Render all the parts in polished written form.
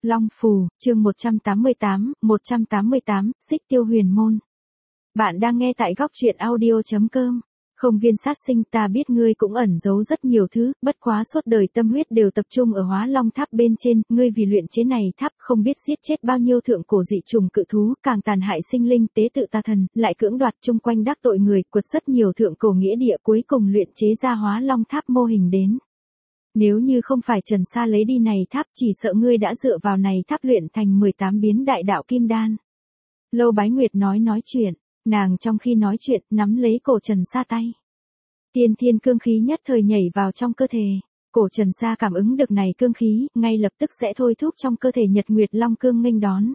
Long Phù, chương 188, Xích Tiêu Huyền Môn. Bạn đang nghe tại góc truyện audio.com. Không Viên Sát Sinh, ta biết ngươi cũng ẩn giấu rất nhiều thứ, bất quá suốt đời tâm huyết đều tập trung ở Hóa Long Tháp bên trên, ngươi vì luyện chế này tháp không biết giết chết bao nhiêu thượng cổ dị trùng cự thú, càng tàn hại sinh linh tế tự tà thần, lại cưỡng đoạt chung quanh đắc tội người, quật rất nhiều thượng cổ nghĩa địa, cuối cùng luyện chế ra Hóa Long Tháp mô hình đến. Nếu như không phải Trần Sa lấy đi này tháp, chỉ sợ ngươi đã dựa vào này tháp luyện thành 18 biến đại đạo kim đan. Lâu Bái Nguyệt nói chuyện, nàng trong khi nói chuyện, nắm lấy cổ Trần Sa tay. Tiên thiên cương khí nhất thời nhảy vào trong cơ thể. Cổ Trần Sa cảm ứng được này cương khí, ngay lập tức sẽ thôi thúc trong cơ thể Nhật Nguyệt Long Cương nghênh đón.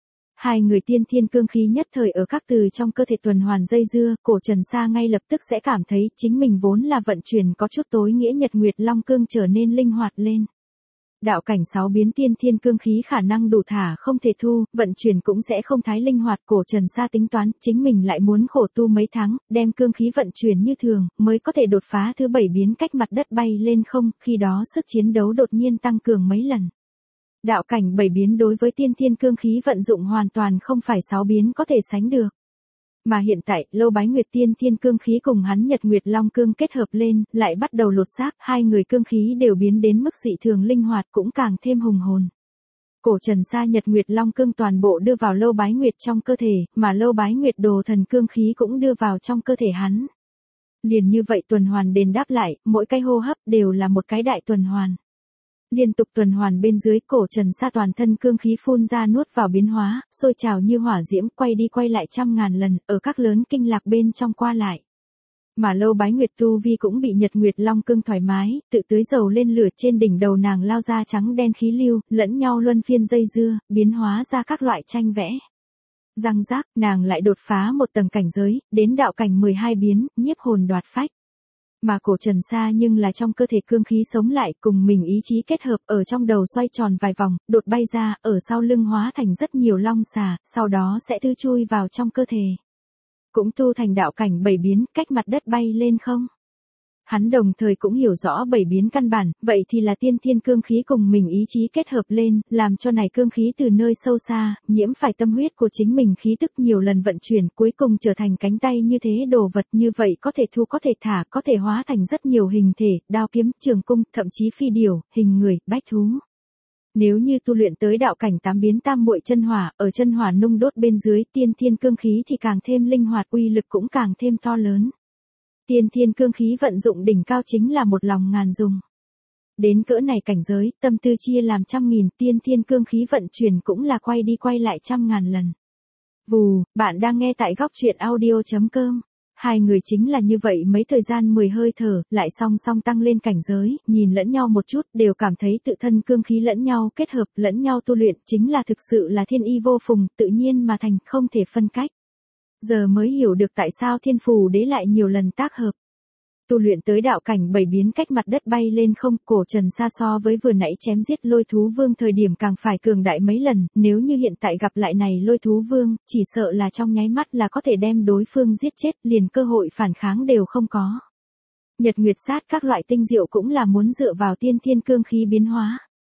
Hai người tiên thiên cương khí nhất thời ở các từ trong cơ thể tuần hoàn dây dưa, cổ Trần Sa ngay lập tức sẽ cảm thấy chính mình vốn là vận chuyển có chút tối nghĩa Nhật Nguyệt Long Cương trở nên linh hoạt lên. Đạo cảnh 6 biến tiên thiên cương khí khả năng đủ thả không thể thu, vận chuyển cũng sẽ không thái linh hoạt. Cổ Trần Sa tính toán, chính mình lại muốn khổ tu mấy tháng, đem cương khí vận chuyển như thường, mới có thể đột phá thứ 7 biến cách mặt đất bay lên không, khi đó sức chiến đấu đột nhiên tăng cường mấy lần. Đạo cảnh 7 biến đối với tiên thiên cương khí vận dụng hoàn toàn không phải 6 biến có thể sánh được. Mà hiện tại, Lâu Bái Nguyệt tiên thiên cương khí cùng hắn Nhật Nguyệt Long Cương kết hợp lên, lại bắt đầu lột xác, hai người cương khí đều biến đến mức dị thường linh hoạt cũng càng thêm hùng hồn. Cổ Trần Sa Nhật Nguyệt Long Cương toàn bộ đưa vào Lâu Bái Nguyệt trong cơ thể, mà Lâu Bái Nguyệt đồ thần cương khí cũng đưa vào trong cơ thể hắn. Liền như vậy tuần hoàn đền đáp lại, mỗi cái hô hấp đều là một cái đại tuần hoàn. Liên tục tuần hoàn bên dưới, cổ Trần Sa toàn thân cương khí phun ra nuốt vào biến hóa, sôi trào như hỏa diễm, quay đi quay lại trăm ngàn lần, ở các lớn kinh lạc bên trong qua lại. Mà Lâu Bái Nguyệt tu vi cũng bị Nhật Nguyệt Long Cương thoải mái, tự tưới dầu lên lửa, trên đỉnh đầu nàng lao ra trắng đen khí lưu, lẫn nhau luân phiên dây dưa, biến hóa ra các loại tranh vẽ. Răng rác, nàng lại đột phá một tầng cảnh giới, đến đạo cảnh 12 biến, nhiếp hồn đoạt phách. Mà cổ Trần Sa nhưng là trong cơ thể cương khí sống lại, cùng mình ý chí kết hợp, ở trong đầu xoay tròn vài vòng, đột bay ra, ở sau lưng hóa thành rất nhiều long xà, sau đó sẽ thư chui vào trong cơ thể. Cũng tu thành đạo cảnh 7 biến, cách mặt đất bay lên không. Hắn đồng thời cũng hiểu rõ 7 biến căn bản, vậy thì là tiên thiên cương khí cùng mình ý chí kết hợp lên, làm cho này cương khí từ nơi sâu xa, nhiễm phải tâm huyết của chính mình khí tức nhiều lần vận chuyển, cuối cùng trở thành cánh tay như thế đồ vật, như vậy có thể thu có thể thả, có thể hóa thành rất nhiều hình thể, đao kiếm, trường cung, thậm chí phi điểu, hình người, bách thú. Nếu như tu luyện tới đạo cảnh 8 biến tam muội chân hỏa, ở chân hỏa nung đốt bên dưới tiên thiên cương khí thì càng thêm linh hoạt, uy lực cũng càng thêm to lớn. Tiên thiên cương khí vận dụng đỉnh cao chính là một lòng ngàn dùng. Đến cỡ này cảnh giới, tâm tư chia làm trăm nghìn, tiên thiên cương khí vận chuyển cũng là quay đi quay lại trăm ngàn lần. Vù, bạn đang nghe tại góc truyện audio.com. Hai người chính là như vậy mấy thời gian 10 hơi thở, lại song song tăng lên cảnh giới, nhìn lẫn nhau một chút, đều cảm thấy tự thân cương khí lẫn nhau kết hợp, lẫn nhau tu luyện, chính là thực sự là thiên y vô phùng, tự nhiên mà thành, không thể phân cách. Giờ mới hiểu được tại sao Thiên Phù Đế lại nhiều lần tác hợp. Tu luyện tới đạo cảnh 7 biến cách mặt đất bay lên không, cổ Trần Sa so với vừa nãy chém giết Lôi Thú Vương thời điểm càng phải cường đại mấy lần, nếu như hiện tại gặp lại này Lôi Thú Vương, chỉ sợ là trong nháy mắt là có thể đem đối phương giết chết, liền cơ hội phản kháng đều không có. Nhật Nguyệt Sát các loại tinh diệu cũng là muốn dựa vào tiên thiên cương khí biến hóa.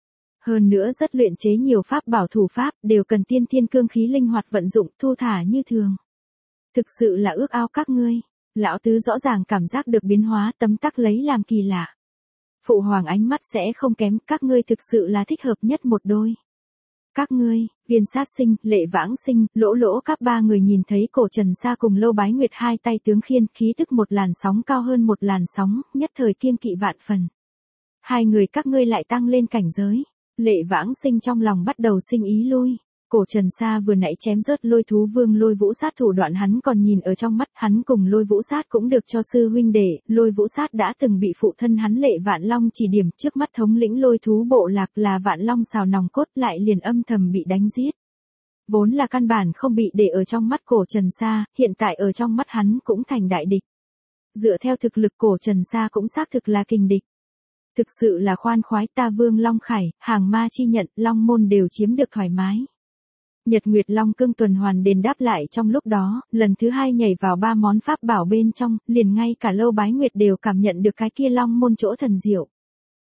Hơn nữa rất luyện chế nhiều pháp bảo thủ pháp, đều cần tiên thiên cương khí linh hoạt vận dụng, thu thả như thường. Thực sự là ước ao các ngươi. Lão tứ rõ ràng cảm giác được biến hóa, tấm tắc lấy làm kỳ lạ. Phụ hoàng ánh mắt sẽ không kém, các ngươi thực sự là thích hợp nhất một đôi. Các ngươi, Viên Sát Sinh, Lệ Vãng Sinh, Lỗ Lỗ, các ba người nhìn thấy cổ Trần Sa cùng Lâu Bái Nguyệt hai tay tướng khiên, khí tức một làn sóng cao hơn một làn sóng, nhất thời kiêng kỵ vạn phần. Hai người các ngươi lại tăng lên cảnh giới. Lệ Vãng Sinh trong lòng bắt đầu sinh ý lui. Cổ Trần Sa vừa nãy chém rớt Lôi Thú Vương Lôi Vũ Sát thủ đoạn hắn còn nhìn ở trong mắt, hắn cùng Lôi Vũ Sát cũng được cho sư huynh đệ, Lôi Vũ Sát đã từng bị phụ thân hắn Lệ Vạn Long chỉ điểm, trước mắt thống lĩnh Lôi Thú bộ lạc là Vạn Long xào nòng cốt, lại liền âm thầm bị đánh giết. Vốn là căn bản không bị để ở trong mắt cổ Trần Sa, hiện tại ở trong mắt hắn cũng thành đại địch. Dựa theo thực lực cổ Trần Sa cũng xác thực là kình địch. Thực sự là khoan khoái, ta Vương Long Khải, hàng ma chi nhận, Long môn đều chiếm được thoải mái. Nhật Nguyệt Long Cương tuần hoàn đền đáp lại trong lúc đó, lần thứ hai nhảy vào ba món pháp bảo bên trong, liền ngay cả Lâu Bái Nguyệt đều cảm nhận được cái kia Long môn chỗ thần diệu.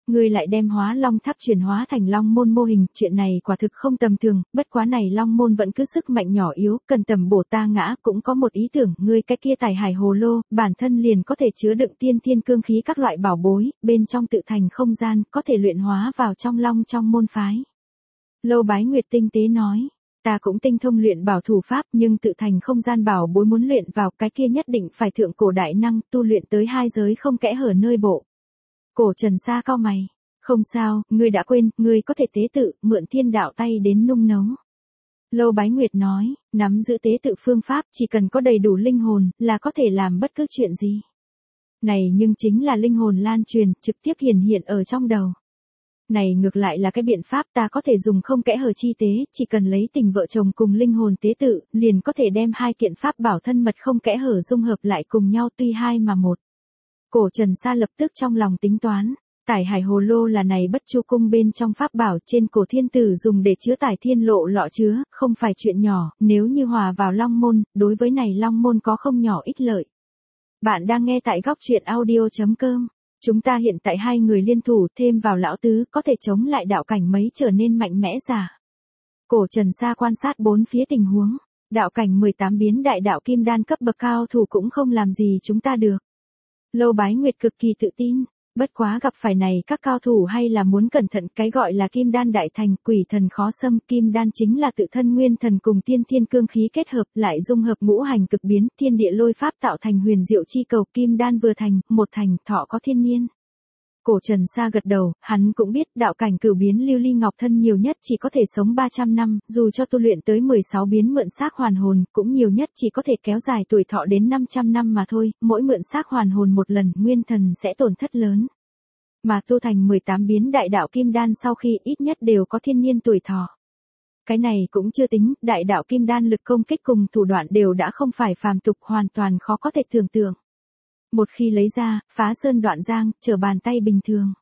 Ngươi lại đem Hóa Long Tháp chuyển hóa thành Long Môn mô hình, chuyện này quả thực không tầm thường, bất quá này Long Môn vẫn cứ sức mạnh nhỏ yếu, cần tầm bổ ta ngã, cũng có một ý tưởng, ngươi cái kia tài hải hồ lô, bản thân liền có thể chứa đựng tiên thiên cương khí các loại bảo bối, bên trong tự thành không gian, có thể luyện hóa vào trong Long trong môn phái. Lâu Bái Nguyệt tinh tế nói. Ta cũng tinh thông luyện bảo thủ pháp, nhưng tự thành không gian bảo bối muốn luyện vào cái kia nhất định phải thượng cổ đại năng, tu luyện tới hai giới không kẽ hở nơi bộ. Cổ Trần Sa cau mày. Không sao, ngươi đã quên, ngươi có thể tế tự, mượn thiên đạo tay đến nung nấu. Lâu Bái Nguyệt nói, nắm giữ tế tự phương pháp, chỉ cần có đầy đủ linh hồn, là có thể làm bất cứ chuyện gì. Này nhưng chính là linh hồn lan truyền, trực tiếp hiển hiện ở trong đầu. Này ngược lại là cái biện pháp ta có thể dùng không kẽ hở chi tế, chỉ cần lấy tình vợ chồng cùng linh hồn tế tự, liền có thể đem hai kiện pháp bảo thân mật không kẽ hở dung hợp lại cùng nhau tuy hai mà một. Cổ Trần Sa lập tức trong lòng tính toán, tải hải hồ lô là này Bất Chu cung bên trong pháp bảo trên cổ thiên tử dùng để chứa tải thiên lộ lọ chứa, không phải chuyện nhỏ, nếu như hòa vào Long môn, đối với này Long môn có không nhỏ ích lợi. Bạn đang nghe tại góc truyện audio.com. Chúng ta hiện tại hai người liên thủ thêm vào lão tứ có thể chống lại đạo cảnh mấy trở nên mạnh mẽ giả. Cổ Trần Sa quan sát bốn phía tình huống. Đạo cảnh 18 biến đại đạo kim đan cấp bậc cao thủ cũng không làm gì chúng ta được. Lâu Bái Nguyệt cực kỳ tự tin. Bất quá gặp phải này các cao thủ hay là muốn cẩn thận, cái gọi là kim đan đại thành, quỷ thần khó xâm, kim đan chính là tự thân nguyên thần cùng tiên thiên cương khí kết hợp, lại dung hợp ngũ hành cực biến, thiên địa lôi pháp tạo thành huyền diệu chi cầu, kim đan vừa thành, một thành, thọ có thiên niên. Cổ Trần Sa gật đầu, hắn cũng biết đạo cảnh cửu biến lưu ly ngọc thân nhiều nhất chỉ có thể sống 300 năm, dù cho tu luyện tới 16 biến mượn xác hoàn hồn, cũng nhiều nhất chỉ có thể kéo dài tuổi thọ đến 500 năm mà thôi, mỗi mượn xác hoàn hồn một lần, nguyên thần sẽ tổn thất lớn. Mà tu thành 18 biến đại đạo kim đan sau khi ít nhất đều có thiên niên tuổi thọ. Cái này cũng chưa tính, đại đạo kim đan lực công kích cùng thủ đoạn đều đã không phải phàm tục, hoàn toàn khó có thể tưởng tượng. Một khi lấy ra, phá sơn đoạn giang, trở bàn tay bình thường.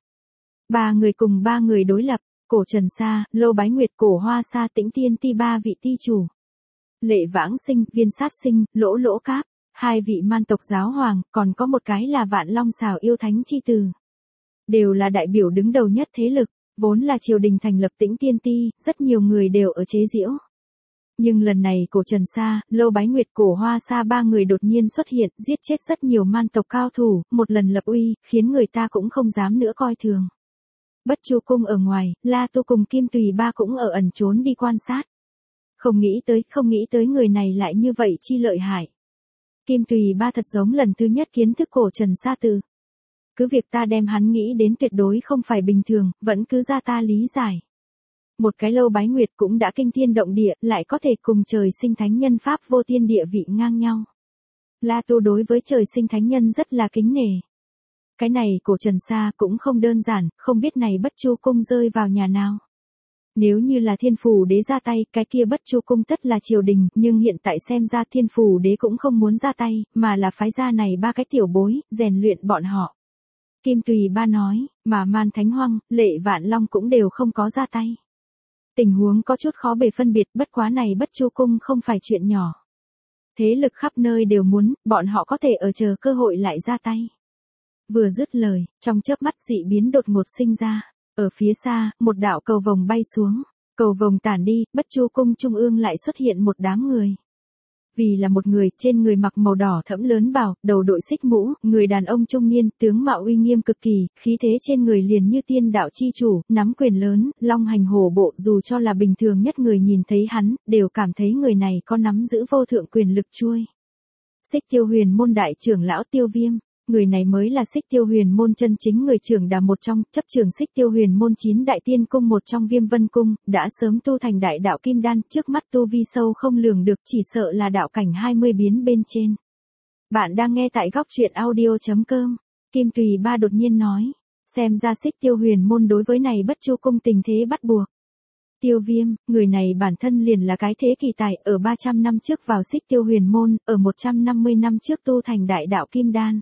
Ba người cùng ba người đối lập, Cổ Trần Sa, Lâu Bái Nguyệt, Cổ Hoa Sa, Tĩnh Tiên Ti ba vị ti chủ. Lệ Vãng Sinh, Viên Sát Sinh, Lỗ Lỗ Cáp, hai vị man tộc giáo hoàng, còn có một cái là Vạn Long Xào yêu thánh chi từ. Đều là đại biểu đứng đầu nhất thế lực, vốn là triều đình thành lập Tĩnh Tiên Ti, rất nhiều người đều ở chế giễu. Nhưng lần này Cổ Trần Sa, Lâu Bái Nguyệt, Cổ Hoa Sa ba người đột nhiên xuất hiện, giết chết rất nhiều man tộc cao thủ, một lần lập uy, khiến người ta cũng không dám nữa coi thường. Bất Chu cung ở ngoài, La Tu cùng Kim Tùy ba cũng ở ẩn trốn đi quan sát. Không nghĩ tới người này lại như vậy chi lợi hại. Kim Tùy ba thật giống lần thứ nhất kiến thức Cổ Trần Sa từ. Cứ việc ta đem hắn nghĩ đến tuyệt đối không phải bình thường, vẫn cứ ra ta lý giải. Một cái Lâu Bái Nguyệt cũng đã kinh thiên động địa, lại có thể cùng trời sinh thánh nhân pháp vô thiên địa vị ngang nhau. La Tu đối với trời sinh thánh nhân rất là kính nể. Cái này Cổ Trần Sa cũng không đơn giản, không biết này Bất Chu cung rơi vào nhà nào. Nếu như là Thiên Phủ Đế ra tay, cái kia Bất Chu cung tất là triều đình, nhưng hiện tại xem ra Thiên Phủ Đế cũng không muốn ra tay, mà là phái ra này ba cái tiểu bối, rèn luyện bọn họ. Kim Tùy ba nói, mà Man Thánh Hoang, Lệ Vạn Long cũng đều không có ra tay. Tình huống có chút khó bề phân biệt, bất quá này Bất Chu cung không phải chuyện nhỏ. Thế lực khắp nơi đều muốn, bọn họ có thể ở chờ cơ hội lại ra tay. Vừa dứt lời, trong chớp mắt dị biến đột ngột sinh ra. Ở phía xa, một đạo cầu vồng bay xuống. Cầu vồng tản đi, Bất Chu cung trung ương lại xuất hiện một đám người. Vì là một người, trên người mặc màu đỏ thẫm lớn bào, đầu đội xích mũ, người đàn ông trung niên, tướng mạo uy nghiêm cực kỳ, khí thế trên người liền như tiên đạo chi chủ, nắm quyền lớn, long hành hổ bộ, dù cho là bình thường nhất người nhìn thấy hắn, đều cảm thấy người này có nắm giữ vô thượng quyền lực chuôi. Xích Tiêu Huyền môn đại trưởng lão Tiêu Viêm. Người này mới là Xích Tiêu Huyền môn chân chính người trưởng đà một trong, chấp trưởng Xích Tiêu Huyền môn 9 đại tiên cung một trong Viêm Vân cung, đã sớm tu thành đại đạo kim đan, trước mắt tu vi sâu không lường được, chỉ sợ là đạo cảnh 20 biến bên trên. Bạn đang nghe tại góc truyện audio.com. Kim Tùy ba đột nhiên nói, xem ra Xích Tiêu Huyền môn đối với này Bất Chu cung tình thế bắt buộc. Tiêu Viêm, người này bản thân liền là cái thế kỳ tài, ở 300 năm trước vào Xích Tiêu Huyền môn, ở 150 năm trước tu thành đại đạo kim đan.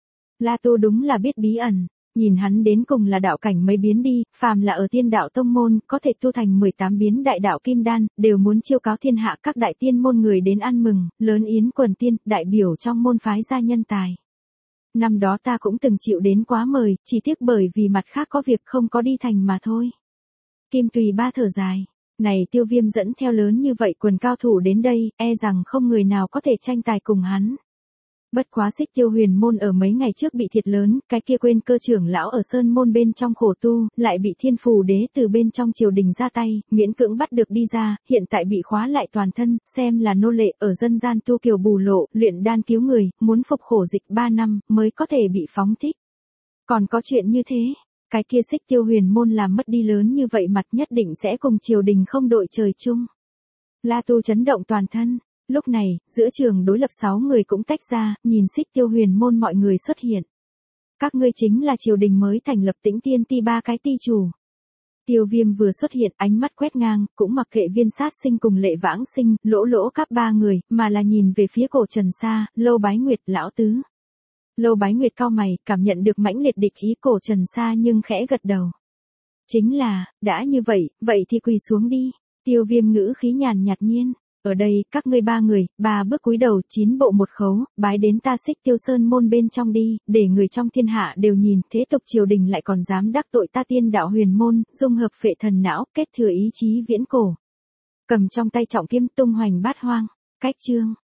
La Tu đúng là biết bí ẩn, nhìn hắn đến cùng là đạo cảnh mấy biến đi, phàm là ở tiên đạo tông môn, có thể tu thành 18 biến đại đạo kim đan, đều muốn chiêu cáo thiên hạ các đại tiên môn người đến ăn mừng, lớn yến quần tiên, đại biểu trong môn phái gia nhân tài. Năm đó ta cũng từng chịu đến quá mời, chỉ tiếc bởi vì mặt khác có việc không có đi thành mà thôi. Kim Tùy Ba thở dài. Này Tiêu Viêm dẫn theo lớn như vậy quần cao thủ đến đây, e rằng không người nào có thể tranh tài cùng hắn. Bất quá Xích Tiêu Huyền môn ở mấy ngày trước bị thiệt lớn, cái kia quên cơ trưởng lão ở sơn môn bên trong khổ tu, lại bị Thiên Phù Đế từ bên trong triều đình ra tay, miễn cưỡng bắt được đi ra, hiện tại bị khóa lại toàn thân, xem là nô lệ ở dân gian tu kiều bù lộ, luyện đan cứu người, muốn phục khổ dịch 3 năm mới có thể bị phóng thích. Còn có chuyện như thế, cái kia Xích Tiêu Huyền môn làm mất đi lớn như vậy mặt nhất định sẽ cùng triều đình không đội trời chung. La Tu chấn động toàn thân. Lúc này, giữa trường đối lập 6 người cũng tách ra, nhìn Xích Tiêu Huyền môn mọi người xuất hiện. Các ngươi chính là triều đình mới thành lập Tĩnh Tiên Ti 3 cái ti chủ. Tiêu Viêm vừa xuất hiện, ánh mắt quét ngang, cũng mặc kệ Viên Sát Sinh cùng Lệ Vãng Sinh, Lỗ các 3 người, mà là nhìn về phía Cổ Trần Sa, Lâu Bái Nguyệt lão tứ. Lâu Bái Nguyệt cau mày, cảm nhận được mãnh liệt địch ý Cổ Trần Sa nhưng khẽ gật đầu. Chính là, đã như vậy thì quỳ xuống đi. Tiêu Viêm ngữ khí nhàn nhạt nhiên. Ở đây, các ngươi 3 người, 3 bước cúi đầu 9 bộ một khấu, bái đến ta Xích Tiêu Sơn môn bên trong đi, để người trong thiên hạ đều nhìn, thế tục triều đình lại còn dám đắc tội ta Tiên Đạo Huyền môn, dung hợp phệ thần não, kết thừa ý chí viễn cổ. Cầm trong tay trọng kiếm tung hoành bát hoang. Cách chương